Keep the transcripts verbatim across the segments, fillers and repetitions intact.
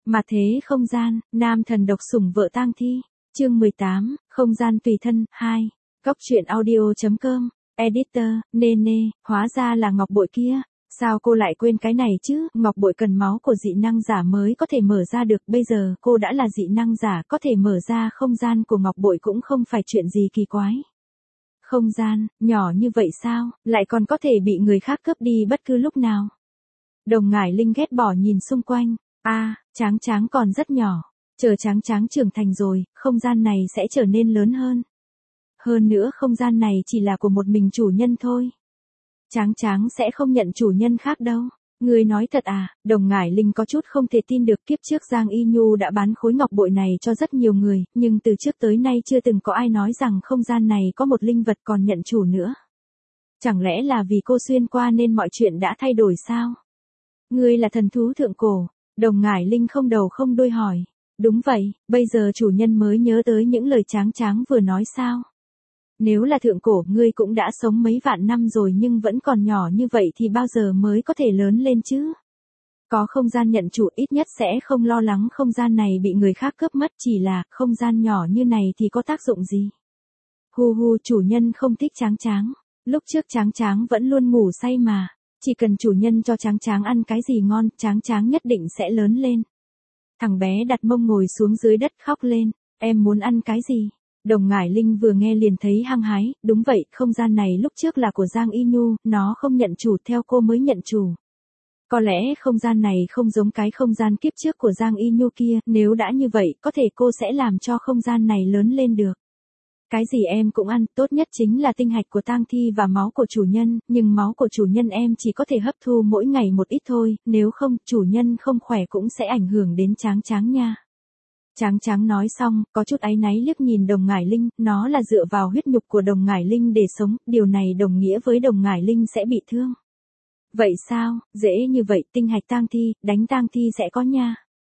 Mà thế không gian, nam thần độc sủng vợ tang thi. Chương mười tám, không gian tùy thân, hai. Góc truyện audio.com, editor, nê nê, hóa ra là ngọc bội kia. Sao cô lại quên cái này chứ, ngọc bội cần máu của dị năng giả mới có thể mở ra được, bây giờ cô đã là dị năng giả có thể mở ra không gian của ngọc bội cũng không phải chuyện gì kỳ quái. Không gian, nhỏ như vậy sao, lại còn có thể bị người khác cướp đi bất cứ lúc nào. Đồng Ngải Linh ghét bỏ nhìn xung quanh, a, à, Tráng Tráng còn rất nhỏ, chờ Tráng Tráng trưởng thành rồi, không gian này sẽ trở nên lớn hơn. Hơn nữa không gian này chỉ là của một mình chủ nhân thôi. Tráng Tráng sẽ không nhận chủ nhân khác đâu. Người nói thật à, Đồng Ngải Linh có chút không thể tin được, kiếp trước Giang Y Nhu đã bán khối ngọc bội này cho rất nhiều người, nhưng từ trước tới nay chưa từng có ai nói rằng không gian này có một linh vật còn nhận chủ nữa. Chẳng lẽ là vì cô xuyên qua nên mọi chuyện đã thay đổi sao? Ngươi là thần thú thượng cổ, Đồng Ngải Linh không đầu không đuôi hỏi. Đúng vậy, bây giờ chủ nhân mới nhớ tới những lời Tráng Tráng vừa nói sao? Nếu là thượng cổ ngươi cũng đã sống mấy vạn năm rồi nhưng vẫn còn nhỏ như vậy thì bao giờ mới có thể lớn lên chứ? Có không gian nhận chủ ít nhất sẽ không lo lắng không gian này bị người khác cướp mất, chỉ là không gian nhỏ như này thì có tác dụng gì? Hu hu, chủ nhân không thích Tráng Tráng. Lúc trước Tráng Tráng vẫn luôn ngủ say mà. Chỉ cần chủ nhân cho Tráng Tráng ăn cái gì ngon, Tráng Tráng nhất định sẽ lớn lên. Thằng bé đặt mông ngồi xuống dưới đất khóc lên. Em muốn ăn cái gì? Đồng Ngải Linh vừa nghe liền thấy hăng hái, đúng vậy, không gian này lúc trước là của Giang Y Nhu, nó không nhận chủ, theo cô mới nhận chủ. Có lẽ không gian này không giống cái không gian kiếp trước của Giang Y Nhu kia, nếu đã như vậy, có thể cô sẽ làm cho không gian này lớn lên được. Cái gì em cũng ăn, tốt nhất chính là tinh hạch của tang thi và máu của chủ nhân, nhưng máu của chủ nhân em chỉ có thể hấp thu mỗi ngày một ít thôi, nếu không, chủ nhân không khỏe cũng sẽ ảnh hưởng đến Tráng Tráng nha. Tráng Tráng nói xong, có chút áy náy liếc nhìn Đồng Ngải Linh, nó là dựa vào huyết nhục của Đồng Ngải Linh để sống, điều này đồng nghĩa với Đồng Ngải Linh sẽ bị thương. Vậy sao, dễ như vậy, tinh hạch tang thi, đánh tang thi sẽ có nha.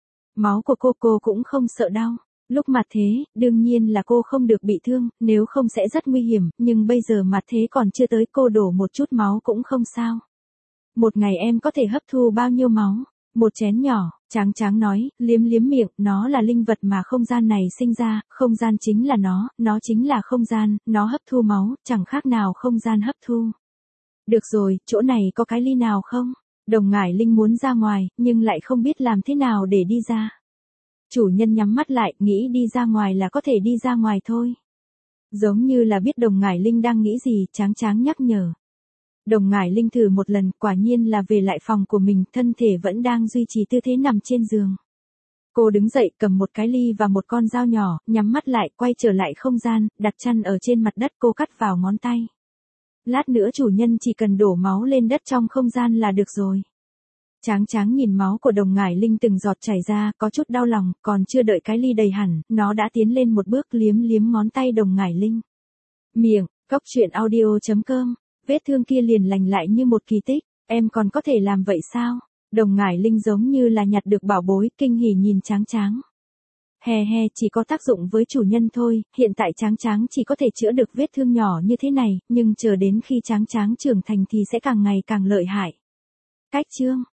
Máu của cô cô cũng không sợ đau. Lúc mặt thế, đương nhiên là cô không được bị thương, nếu không sẽ rất nguy hiểm, nhưng bây giờ mặt thế còn chưa tới, cô đổ một chút máu cũng không sao. Một ngày em có thể hấp thu bao nhiêu máu? Một chén nhỏ, Tráng Tráng nói, liếm liếm miệng, nó là linh vật mà không gian này sinh ra, không gian chính là nó, nó chính là không gian, nó hấp thu máu, chẳng khác nào không gian hấp thu. Được rồi, chỗ này có cái ly nào không? Đồng Ngải Linh muốn ra ngoài, nhưng lại không biết làm thế nào để đi ra. Chủ nhân nhắm mắt lại, nghĩ đi ra ngoài là có thể đi ra ngoài thôi. Giống như là biết Đồng Ngải Linh đang nghĩ gì, Tráng Tráng nhắc nhở. Đồng Ngải Linh thử một lần, quả nhiên là về lại phòng của mình, thân thể vẫn đang duy trì tư thế nằm trên giường. Cô đứng dậy, cầm một cái ly và một con dao nhỏ, nhắm mắt lại, quay trở lại không gian, đặt chăn ở trên mặt đất, cô cắt vào ngón tay. Lát nữa chủ nhân chỉ cần đổ máu lên đất trong không gian là được rồi. Tráng Tráng nhìn máu của Đồng Ngải Linh từng giọt chảy ra, có chút đau lòng, còn chưa đợi cái ly đầy hẳn, nó đã tiến lên một bước liếm liếm ngón tay Đồng Ngải Linh. Miệng, góc truyện audio.com, vết thương kia liền lành lại như một kỳ tích, em còn có thể làm vậy sao? Đồng Ngải Linh giống như là nhặt được bảo bối, kinh hỉ nhìn Tráng Tráng. Hè hè, chỉ có tác dụng với chủ nhân thôi, hiện tại Tráng Tráng chỉ có thể chữa được vết thương nhỏ như thế này, nhưng chờ đến khi Tráng Tráng trưởng thành thì sẽ càng ngày càng lợi hại. Cách chương